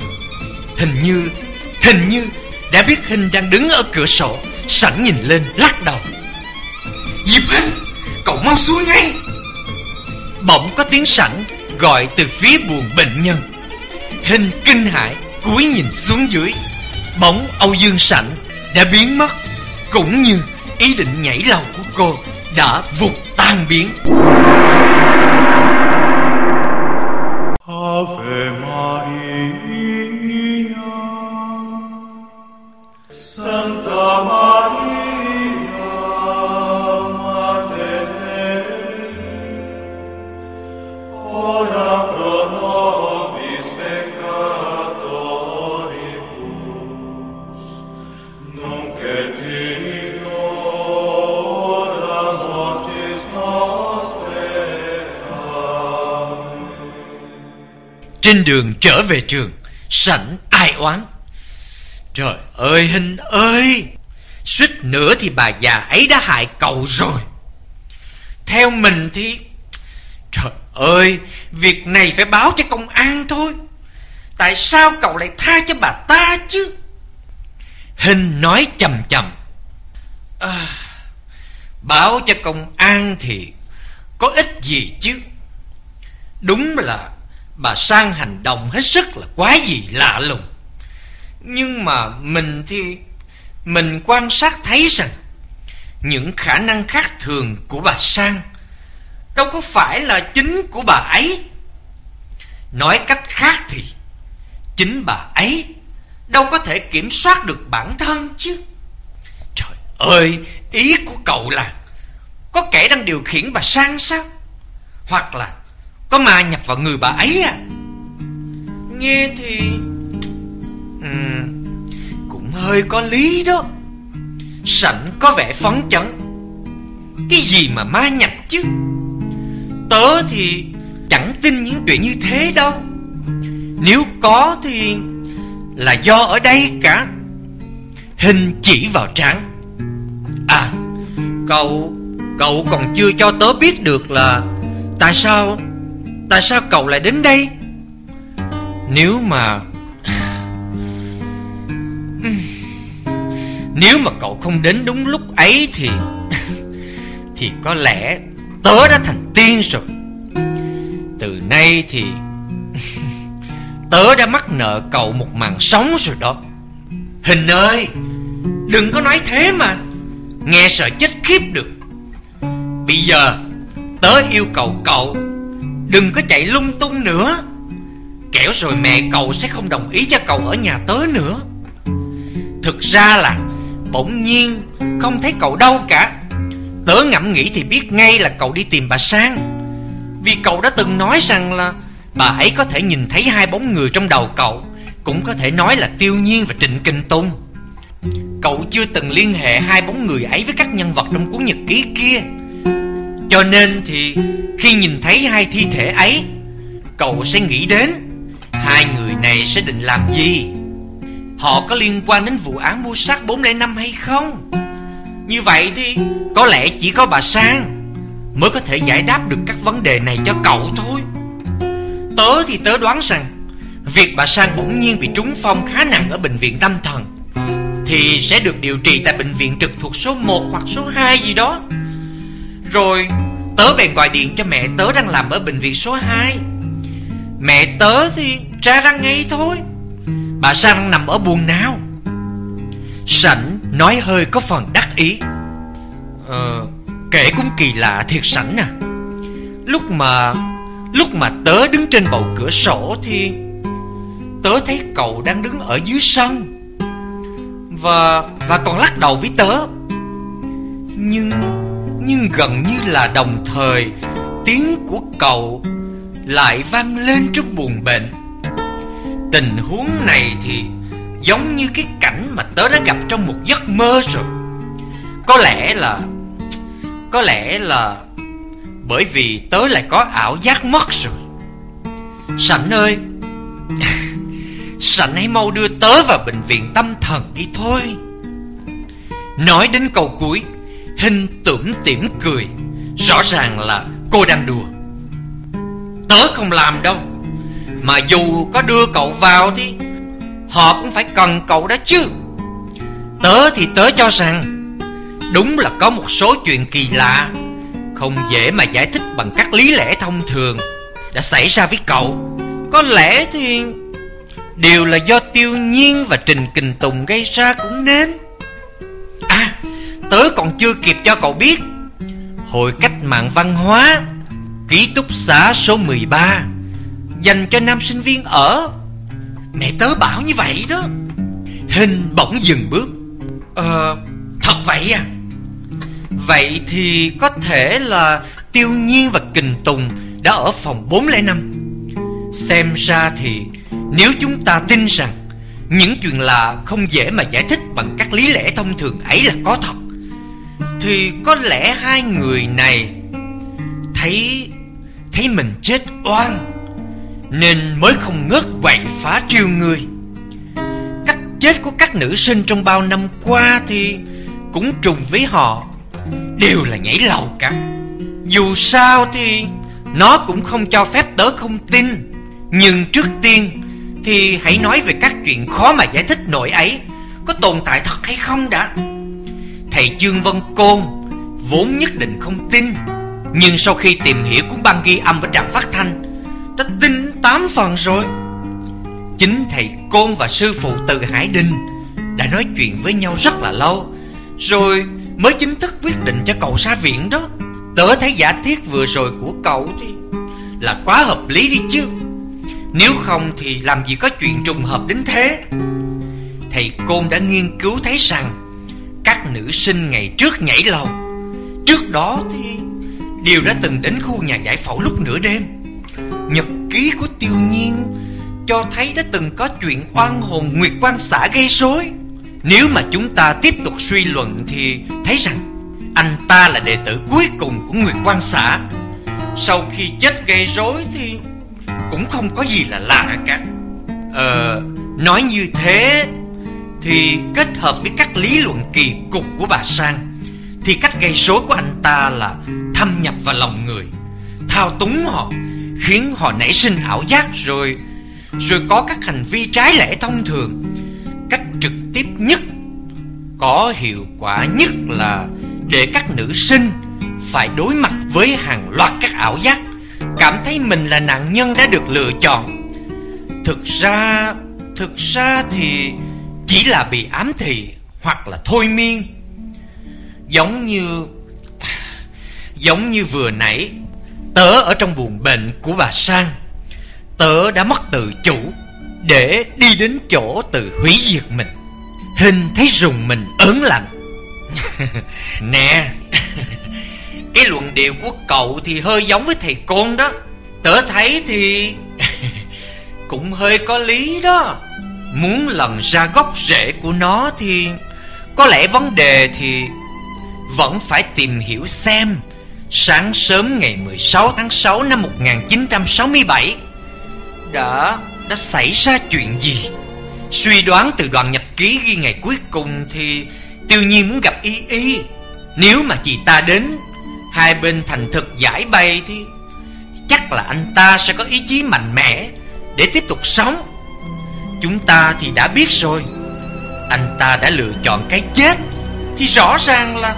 Hình như đã biết Hình đang đứng ở cửa sổ. Sảnh nhìn lên lắc đầu. Diệp Hình, cậu mau xuống ngay. Bỗng có tiếng Sảnh gọi từ phía buồng bệnh nhân. Hình kinh hãi cúi nhìn xuống dưới. Bóng Âu Dương Sảnh đã biến mất, cũng như ý định nhảy lầu của cô đã vụt tan biến. Ave Maria, Santa Maria, Mater Dei, ora pro nobis peccatoribus, nunc et in hora mortis nostrae. Amen. Trên đường trở về trường, Sảnh ai oán. Trời ơi Hình ơi, suýt nữa thì bà già ấy đã hại cậu rồi. Theo mình thì trời ơi, việc này phải báo cho công an thôi. Tại sao cậu lại tha cho bà ta chứ? Hình nói chầm chầm. Báo cho công an thì có ích gì chứ? Đúng là bà Sang hành động hết sức là quái dị lạ lùng. Nhưng mà mình quan sát thấy rằng những khả năng khác thường của bà Sang đâu có phải là chính của bà ấy. Nói cách khác thì chính bà ấy đâu có thể kiểm soát được bản thân chứ. Trời ơi, ý của cậu là có kẻ đang điều khiển bà Sang sao? Hoặc là có ma nhập vào người bà ấy à? Nghe thì cũng hơi có lý đó. Sảnh có vẻ phấn chấn. Cái gì mà ma nhập chứ? Tớ thì chẳng tin những chuyện như thế đâu. Nếu có thì là do ở đây cả. Hình chỉ vào trán. À, cậu còn chưa cho tớ biết được là tại sao cậu lại đến đây. Nếu mà cậu không đến đúng lúc ấy thì có lẽ tớ đã thành tiên rồi. Từ nay thì tớ đã mắc nợ cậu một mạng sống rồi đó. Hình ơi, đừng có nói thế mà, nghe sợ chết khiếp được. Bây giờ tớ yêu cầu cậu đừng có chạy lung tung nữa, kẻo rồi mẹ cậu sẽ không đồng ý cho cậu ở nhà tớ nữa. Thực ra là bỗng nhiên không thấy cậu đâu cả. Tớ ngẫm nghĩ thì biết ngay là cậu đi tìm bà Sang, vì cậu đã từng nói rằng là bà ấy có thể nhìn thấy hai bóng người trong đầu cậu, cũng có thể nói là Tiêu Nhiên và Trịnh Kình Tùng. Cậu chưa từng liên hệ hai bóng người ấy với các nhân vật trong cuốn nhật ký kia, cho nên thì khi nhìn thấy hai thi thể ấy, cậu sẽ nghĩ đến hai người này sẽ định làm gì. Họ có liên quan đến vụ án mưu sát 405 hay không? Như vậy thì có lẽ chỉ có bà Sang mới có thể giải đáp được các vấn đề này cho cậu thôi. Tớ thì tớ đoán rằng việc bà Sang bỗng nhiên bị trúng phong khá nặng ở bệnh viện tâm thần thì sẽ được điều trị tại bệnh viện trực thuộc số 1 hoặc số 2 gì đó. Rồi tớ bèn gọi điện cho mẹ tớ đang làm ở bệnh viện số 2. Mẹ tớ thì tra ra ngay thôi, bà Sang đang nằm ở buồng nào. Sảnh nói hơi có phần đắc ý. Kể cũng kỳ lạ thiệt Sảnh à. Lúc mà tớ đứng trên bầu cửa sổ thì tớ thấy cậu đang đứng ở dưới sân và còn lắc đầu với tớ. Nhưng gần như là đồng thời tiếng của cậu lại vang lên trong buồng bệnh. Tình huống này thì giống như cái cảnh mà tớ đã gặp trong một giấc mơ rồi. Có lẽ là bởi vì tớ lại có ảo giác mất rồi. Sảnh ơi, Sảnh hãy mau đưa tớ vào bệnh viện tâm thần đi thôi. Nói đến câu cuối, Hinh tủm tỉm cười. Rõ ràng là cô đang đùa. Tớ không làm đâu. Mà dù có đưa cậu vào thì họ cũng phải cần cậu đó chứ. Tớ thì tớ cho rằng đúng là có một số chuyện kỳ lạ không dễ mà giải thích bằng các lý lẽ thông thường đã xảy ra với cậu. Có lẽ thì đều là do Tiêu Nhiên và Trịnh Kình Tùng gây ra cũng nên. À, tớ còn chưa kịp cho cậu biết, Hội Cách mạng Văn hóa, ký túc xá số 13 dành cho nam sinh viên ở. Mẹ tớ bảo như vậy đó. Hinh bỗng dừng bước. Thật vậy à? Vậy thì có thể là Tiêu Nhiên và Kình Tùng đã ở phòng 405. Xem ra thì nếu chúng ta tin rằng những chuyện lạ không dễ mà giải thích bằng các lý lẽ thông thường ấy là có thật, thì có lẽ hai người này thấy mình chết oan nên mới không ngớt quậy phá trêu người. Cách chết của các nữ sinh trong bao năm qua thì cũng trùng với họ, đều là nhảy lầu cả. Dù sao thì nó cũng không cho phép tớ không tin. Nhưng trước tiên thì hãy nói về các chuyện khó mà giải thích nổi ấy có tồn tại thật hay không đã. Thầy Dương Vân Côn vốn nhất định không tin, nhưng sau khi tìm hiểu cuốn băng ghi âm ở trạm phát thanh đã tin 8 phần rồi. Chính thầy Côn và sư phụ Từ Hải Đình đã nói chuyện với nhau rất là lâu rồi mới chính thức quyết định cho cậu ra viện đó. Tớ thấy giả thiết vừa rồi của cậu thì là quá hợp lý đi chứ. Nếu không thì làm gì có chuyện trùng hợp đến thế. Thầy Côn đã nghiên cứu thấy rằng các nữ sinh ngày trước nhảy lầu, trước đó thì đều đã từng đến khu nhà giải phẫu lúc nửa đêm. Nhật ký của Tiêu Nhiên cho thấy đã từng có chuyện oan hồn Nguyệt Quan xã gây rối. Nếu mà chúng ta tiếp tục suy luận thì thấy rằng anh ta là đệ tử cuối cùng của Nguyệt Quan xã. Sau khi chết gây rối thì cũng không có gì là lạ cả. Nói như thế thì kết hợp với các lý luận kỳ cục của bà Sang thì cách gây rối của anh ta là thâm nhập vào lòng người, thao túng họ, khiến họ nảy sinh ảo giác, rồi có các hành vi trái lẽ thông thường. Cách trực tiếp nhất, có hiệu quả nhất là để các nữ sinh phải đối mặt với hàng loạt các ảo giác, cảm thấy mình là nạn nhân đã được lựa chọn. Thực ra thì chỉ là bị ám thị hoặc là thôi miên. Giống như vừa nãy Tớ ở trong buồng bệnh của bà Sang, tớ đã mất tự chủ để đi đến chỗ tự hủy diệt mình. Hình thấy rùng mình ớn lạnh. Nè, cái luận điệu của cậu thì hơi giống với thầy Côn đó. Tớ thấy thì cũng hơi có lý đó. Muốn lần ra gốc rễ của nó thì có lẽ vấn đề thì vẫn phải tìm hiểu xem sáng sớm ngày 16 tháng 6 năm 1967 đã xảy ra chuyện gì. Suy đoán từ đoạn nhật ký ghi ngày cuối cùng thì Tiêu Nhiên muốn gặp Y Y. Nếu mà chị ta đến, hai bên thành thực giải bày thì chắc là anh ta sẽ có ý chí mạnh mẽ để tiếp tục sống. Chúng ta thì đã biết rồi, anh ta đã lựa chọn cái chết thì rõ ràng là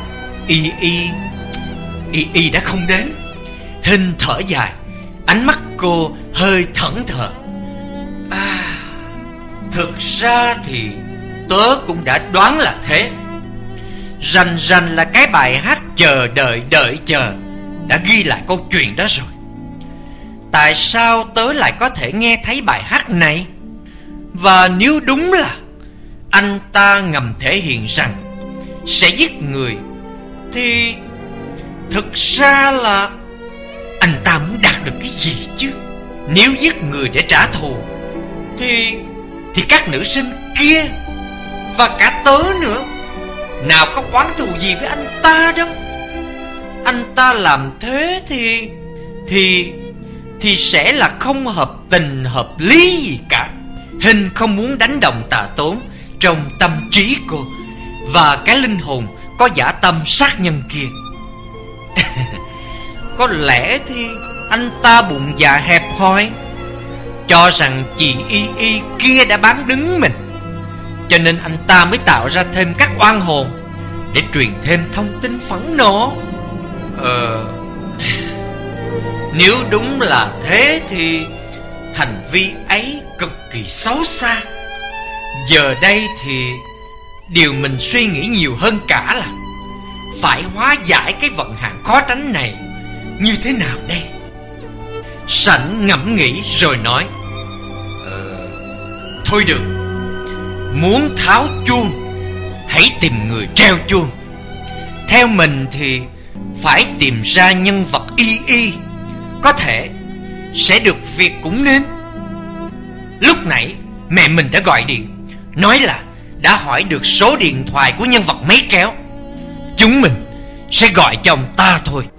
Y đã không đến. Hình thở dài, ánh mắt cô hơi thẫn thờ. Thực ra thì tớ cũng đã đoán là thế. Rành rành là cái bài hát Chờ đợi đợi chờ đã ghi lại câu chuyện đó rồi. Tại sao tớ lại có thể nghe thấy bài hát này? Và nếu đúng là anh ta ngầm thể hiện rằng sẽ giết người, thì thực ra là anh ta muốn đạt được cái gì chứ? Nếu giết người để trả thù thì các nữ sinh kia và cả tớ nữa nào có oán thù gì với anh ta đâu. Anh ta làm thế thì sẽ là không hợp tình hợp lý gì cả. Hình không muốn đánh đồng Tạ Tốn trong tâm trí cô và cái linh hồn có dã tâm sát nhân kia. Có lẽ thì anh ta bụng dạ hẹp hòi, cho rằng chị Y kia đã bán đứng mình, cho nên anh ta mới tạo ra thêm các oan hồn để truyền thêm thông tin phẫn nộ. Nếu đúng là thế thì hành vi ấy cực kỳ xấu xa. Giờ đây thì điều mình suy nghĩ nhiều hơn cả là phải hóa giải cái vận hạn khó tránh này như thế nào đây? Sảnh ngẫm nghĩ rồi nói: thôi được, muốn tháo chuông hãy tìm người treo chuông. Theo mình thì phải tìm ra nhân vật Y có thể sẽ được việc cũng nên. Lúc nãy mẹ mình đã gọi điện, nói là đã hỏi được số điện thoại của nhân vật máy kéo. Chúng mình sẽ gọi cho ông ta thôi.